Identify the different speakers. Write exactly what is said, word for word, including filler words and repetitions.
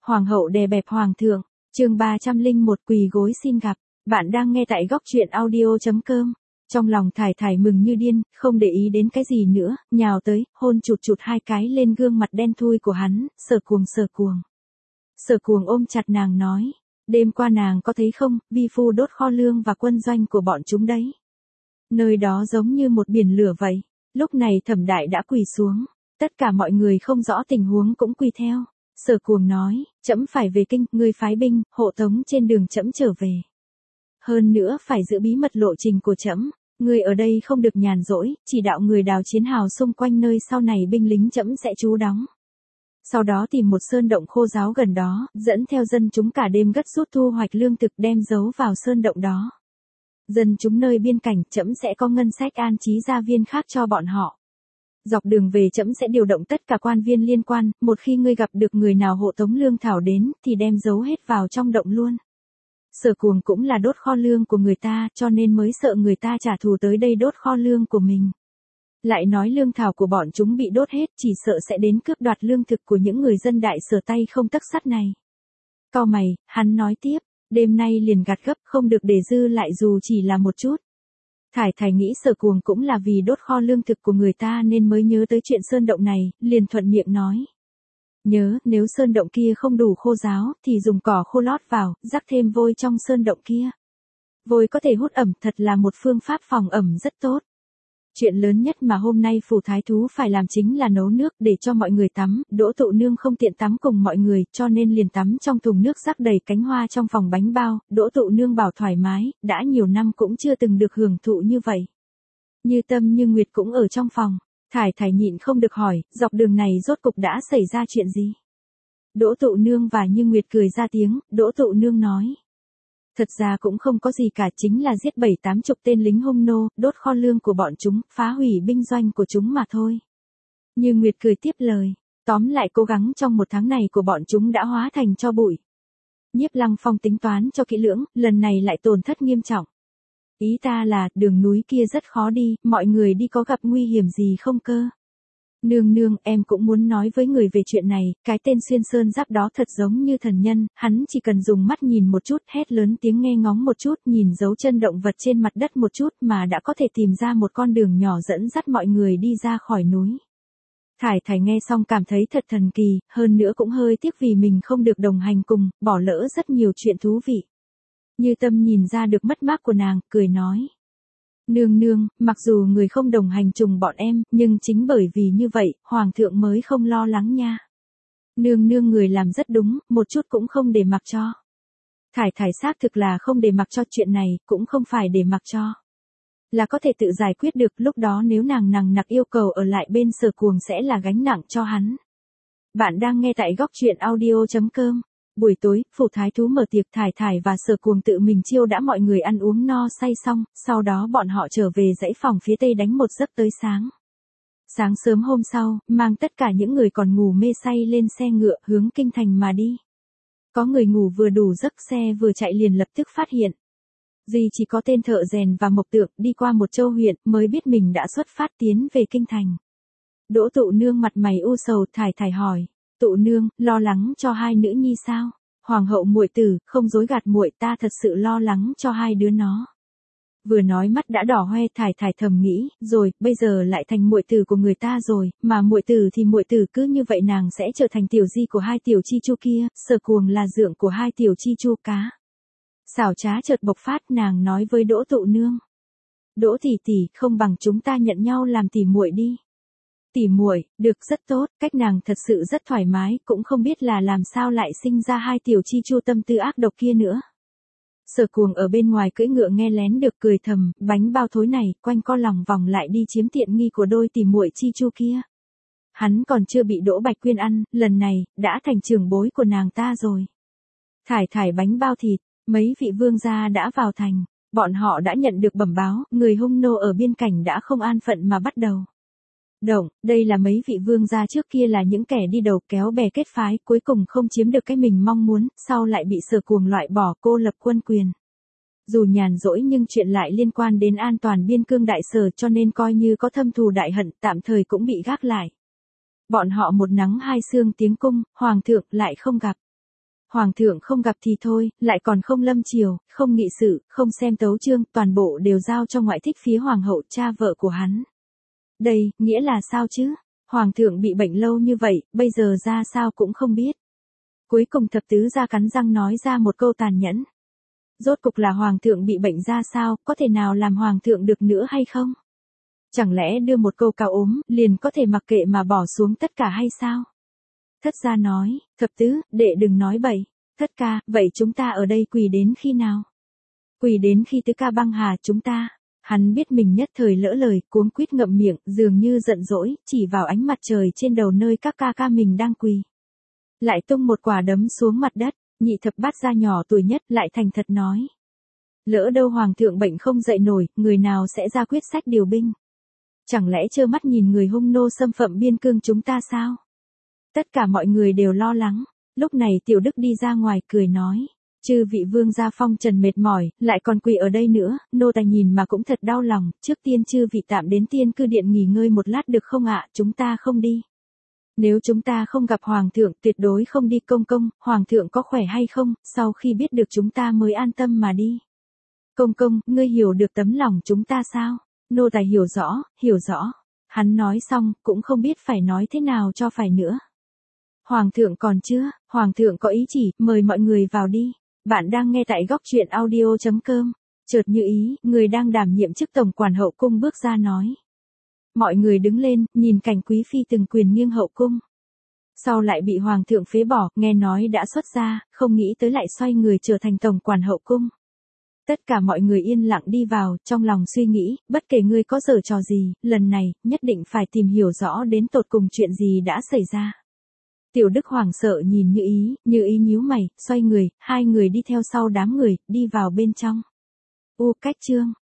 Speaker 1: Hoàng hậu đè bẹp hoàng thượng, chương ba trăm lẻ một quỳ gối xin gặp, bạn đang nghe tại góc truyện audio.com. Trong lòng Thải Thải mừng như điên, không để ý đến cái gì nữa, nhào tới, hôn chụt chụt hai cái lên gương mặt đen thui của hắn, Sở Cuồng Sở Cuồng. Sở Cuồng ôm chặt nàng nói, đêm qua nàng có thấy không, vi phu đốt kho lương và quân doanh của bọn chúng đấy. Nơi đó giống như một biển lửa vậy. Lúc này Thẩm Đại đã quỳ xuống, tất cả mọi người không rõ tình huống cũng quỳ theo. Sở Cuồng nói, trẫm phải về kinh, ngươi phái binh, hộ tống trên đường trẫm trở về. Hơn nữa phải giữ bí mật lộ trình của trẫm, ngươi ở đây không được nhàn rỗi, chỉ đạo người đào chiến hào xung quanh nơi sau này binh lính trẫm sẽ trú đóng. Sau đó tìm một sơn động khô ráo gần đó, dẫn theo dân chúng cả đêm gấp rút thu hoạch lương thực đem giấu vào sơn động đó. Dân chúng nơi biên cảnh trẫm sẽ có ngân sách an trí gia viên khác cho bọn họ. Dọc đường về trẫm sẽ điều động tất cả quan viên liên quan, một khi ngươi gặp được người nào hộ tống lương thảo đến, thì đem giấu hết vào trong động luôn. Sở Cuồng cũng là đốt kho lương của người ta, cho nên mới sợ người ta trả thù tới đây đốt kho lương của mình. Lại nói lương thảo của bọn chúng bị đốt hết, chỉ sợ sẽ đến cướp đoạt lương thực của những người dân đại Sở tay không tấc sắt này. Cau mày, hắn nói tiếp, đêm nay liền gặt gấp, không được để dư lại dù chỉ là một chút. Thải Thải nghĩ Sở Cuồng cũng là vì đốt kho lương thực của người ta nên mới nhớ tới chuyện sơn động này, liền thuận miệng nói. Nhớ, nếu sơn động kia không đủ khô ráo, thì dùng cỏ khô lót vào, rắc thêm vôi trong sơn động kia. Vôi có thể hút ẩm, thật là một phương pháp phòng ẩm rất tốt. Chuyện lớn nhất mà hôm nay phủ thái thú phải làm chính là nấu nước để cho mọi người tắm, Đỗ Tụ Nương không tiện tắm cùng mọi người, cho nên liền tắm trong thùng nước rắc đầy cánh hoa trong phòng bánh bao, Đỗ Tụ Nương bảo thoải mái, đã nhiều năm cũng chưa từng được hưởng thụ như vậy. Như Tâm Như Nguyệt cũng ở trong phòng, Thải Thải nhịn không được hỏi, dọc đường này rốt cục đã xảy ra chuyện gì? Đỗ Tụ Nương và Như Nguyệt cười ra tiếng, Đỗ Tụ Nương nói. Thật ra cũng không có gì cả, chính là giết bảy tám chục tên lính hung nô, đốt kho lương của bọn chúng, phá hủy binh doanh của chúng mà thôi. Như Nguyệt cười tiếp lời, tóm lại cố gắng trong một tháng này của bọn chúng đã hóa thành tro bụi. Nhiếp Lăng Phong tính toán cho kỹ lưỡng, lần này lại tổn thất nghiêm trọng. Ý ta là, đường núi kia rất khó đi, mọi người đi có gặp nguy hiểm gì không cơ? Nương nương, em cũng muốn nói với người về chuyện này, cái tên xuyên sơn giáp đó thật giống như thần nhân, hắn chỉ cần dùng mắt nhìn một chút, hét lớn tiếng nghe ngóng một chút, nhìn dấu chân động vật trên mặt đất một chút mà đã có thể tìm ra một con đường nhỏ dẫn dắt mọi người đi ra khỏi núi. Thải Thải nghe xong cảm thấy thật thần kỳ, hơn nữa cũng hơi tiếc vì mình không được đồng hành cùng, bỏ lỡ rất nhiều chuyện thú vị. Như Tâm nhìn ra được mất mát của nàng, cười nói. Nương nương, mặc dù người không đồng hành chung bọn em, nhưng chính bởi vì như vậy, Hoàng thượng mới không lo lắng nha. Nương nương người làm rất đúng, một chút cũng không để mặc cho. Thải Thải xác thực là không để mặc cho chuyện này, cũng không phải để mặc cho. Là có thể tự giải quyết được, lúc đó nếu nàng nằng nặc yêu cầu ở lại bên Sở Cuồng sẽ là gánh nặng cho hắn. Bạn đang nghe tại góc truyện audio.com. Buổi tối, phủ thái thú mở tiệc, Thải Thải và Sở Cuồng tự mình chiêu đã mọi người ăn uống no say xong, sau đó bọn họ trở về dãy phòng phía tây đánh một giấc tới sáng. Sáng sớm hôm sau, mang tất cả những người còn ngủ mê say lên xe ngựa hướng kinh thành mà đi. Có người ngủ vừa đủ giấc, xe vừa chạy liền lập tức phát hiện. Duy chỉ có tên thợ rèn và Mộc Tượng đi qua một châu huyện mới biết mình đã xuất phát tiến về kinh thành. Đỗ Tụ Nương mặt mày u sầu, Thải Thải hỏi. Tụ Nương, lo lắng cho hai nữ nhi sao? Hoàng hậu muội tử, không dối gạt muội, ta thật sự lo lắng cho hai đứa nó. Vừa nói mắt đã đỏ hoe, Thải Thải thầm nghĩ, rồi, bây giờ lại thành muội tử của người ta rồi, mà muội tử thì muội tử cứ như vậy nàng sẽ trở thành tiểu di của hai tiểu chi chu kia, Sở Cuồng là dượng của hai tiểu chi chu cá. Xảo trá chợt bộc phát, nàng nói với Đỗ Tụ Nương. Đỗ tỷ tỷ, không bằng chúng ta nhận nhau làm tỷ muội đi. Tỷ muội, được, rất tốt, cách nàng thật sự rất thoải mái, cũng không biết là làm sao lại sinh ra hai tiểu chi chu tâm tư ác độc kia nữa. Sở Cuồng ở bên ngoài cưỡi ngựa nghe lén được cười thầm, bánh bao thối này, quanh co lòng vòng lại đi chiếm tiện nghi của đôi tỷ muội chi chu kia. Hắn còn chưa bị Đỗ Bạch Quyên ăn, lần này, đã thành trưởng bối của nàng ta rồi. Thải Thải bánh bao thịt, mấy vị vương gia đã vào thành, bọn họ đã nhận được bẩm báo, người hung nô ở biên cảnh đã không an phận mà bắt đầu. Động, đây là mấy vị vương gia trước kia là những kẻ đi đầu kéo bè kết phái, cuối cùng không chiếm được cái mình mong muốn, sau lại bị Sở Cuồng loại bỏ, cô lập quân quyền. Dù nhàn rỗi nhưng chuyện lại liên quan đến an toàn biên cương đại Sở, cho nên coi như có thâm thù đại hận, tạm thời cũng bị gác lại. Bọn họ một nắng hai sương tiếng cung, hoàng thượng lại không gặp. Hoàng thượng không gặp thì thôi, lại còn không lâm triều, không nghị sự, không xem tấu chương, toàn bộ đều giao cho ngoại thích phía hoàng hậu cha vợ của hắn. Đây, nghĩa là sao chứ? Hoàng thượng bị bệnh lâu như vậy, bây giờ ra sao cũng không biết. Cuối cùng thập tứ gia cắn răng nói ra một câu tàn nhẫn. Rốt cục là hoàng thượng bị bệnh ra sao, có thể nào làm hoàng thượng được nữa hay không? Chẳng lẽ đưa một câu cao ốm, liền có thể mặc kệ mà bỏ xuống tất cả hay sao? Thất gia nói, thập tứ, đệ đừng nói bậy. Thất ca, vậy chúng ta ở đây quỳ đến khi nào? Quỳ đến khi tứ ca băng hà chúng ta. Hắn biết mình nhất thời lỡ lời, cuống quýt ngậm miệng, dường như giận dỗi, chỉ vào ánh mặt trời trên đầu nơi các ca ca mình đang quỳ. Lại tung một quả đấm xuống mặt đất, nhị thập bát gia nhỏ tuổi nhất lại thành thật nói. Lỡ đâu hoàng thượng bệnh không dậy nổi, người nào sẽ ra quyết sách điều binh? Chẳng lẽ trơ mắt nhìn người hung nô xâm phạm biên cương chúng ta sao? Tất cả mọi người đều lo lắng. Lúc này Tiểu Đức đi ra ngoài cười nói. Chư vị vương gia phong trần mệt mỏi, lại còn quỳ ở đây nữa, nô tài nhìn mà cũng thật đau lòng, trước tiên chư vị tạm đến tiên cư điện nghỉ ngơi một lát được không ạ, chúng ta không đi. Nếu chúng ta không gặp hoàng thượng tuyệt đối không đi. Công công, hoàng thượng có khỏe hay không, sau khi biết được chúng ta mới an tâm mà đi. Công công, ngươi hiểu được tấm lòng chúng ta sao? Nô tài hiểu rõ, hiểu rõ. Hắn nói xong, cũng không biết phải nói thế nào cho phải nữa. Hoàng thượng còn chưa, hoàng thượng có ý chỉ, mời mọi người vào đi. Bạn đang nghe tại góc truyện audio chấm com. Chợt như ý, người đang đảm nhiệm chức tổng quản hậu cung bước ra nói. Mọi người đứng lên, nhìn cảnh quý phi từng quyền nghiêng hậu cung. Sau lại bị hoàng thượng phế bỏ, nghe nói đã xuất gia, không nghĩ tới lại xoay người trở thành tổng quản hậu cung. Tất cả mọi người yên lặng đi vào, trong lòng suy nghĩ, bất kể ngươi có giở trò gì, lần này, nhất định phải tìm hiểu rõ đến tột cùng chuyện gì đã xảy ra. Tiểu Đức hoảng sợ nhìn Như Ý, Như Ý nhíu mày, xoay người, hai người đi theo sau đám người, đi vào bên trong. U cách chương.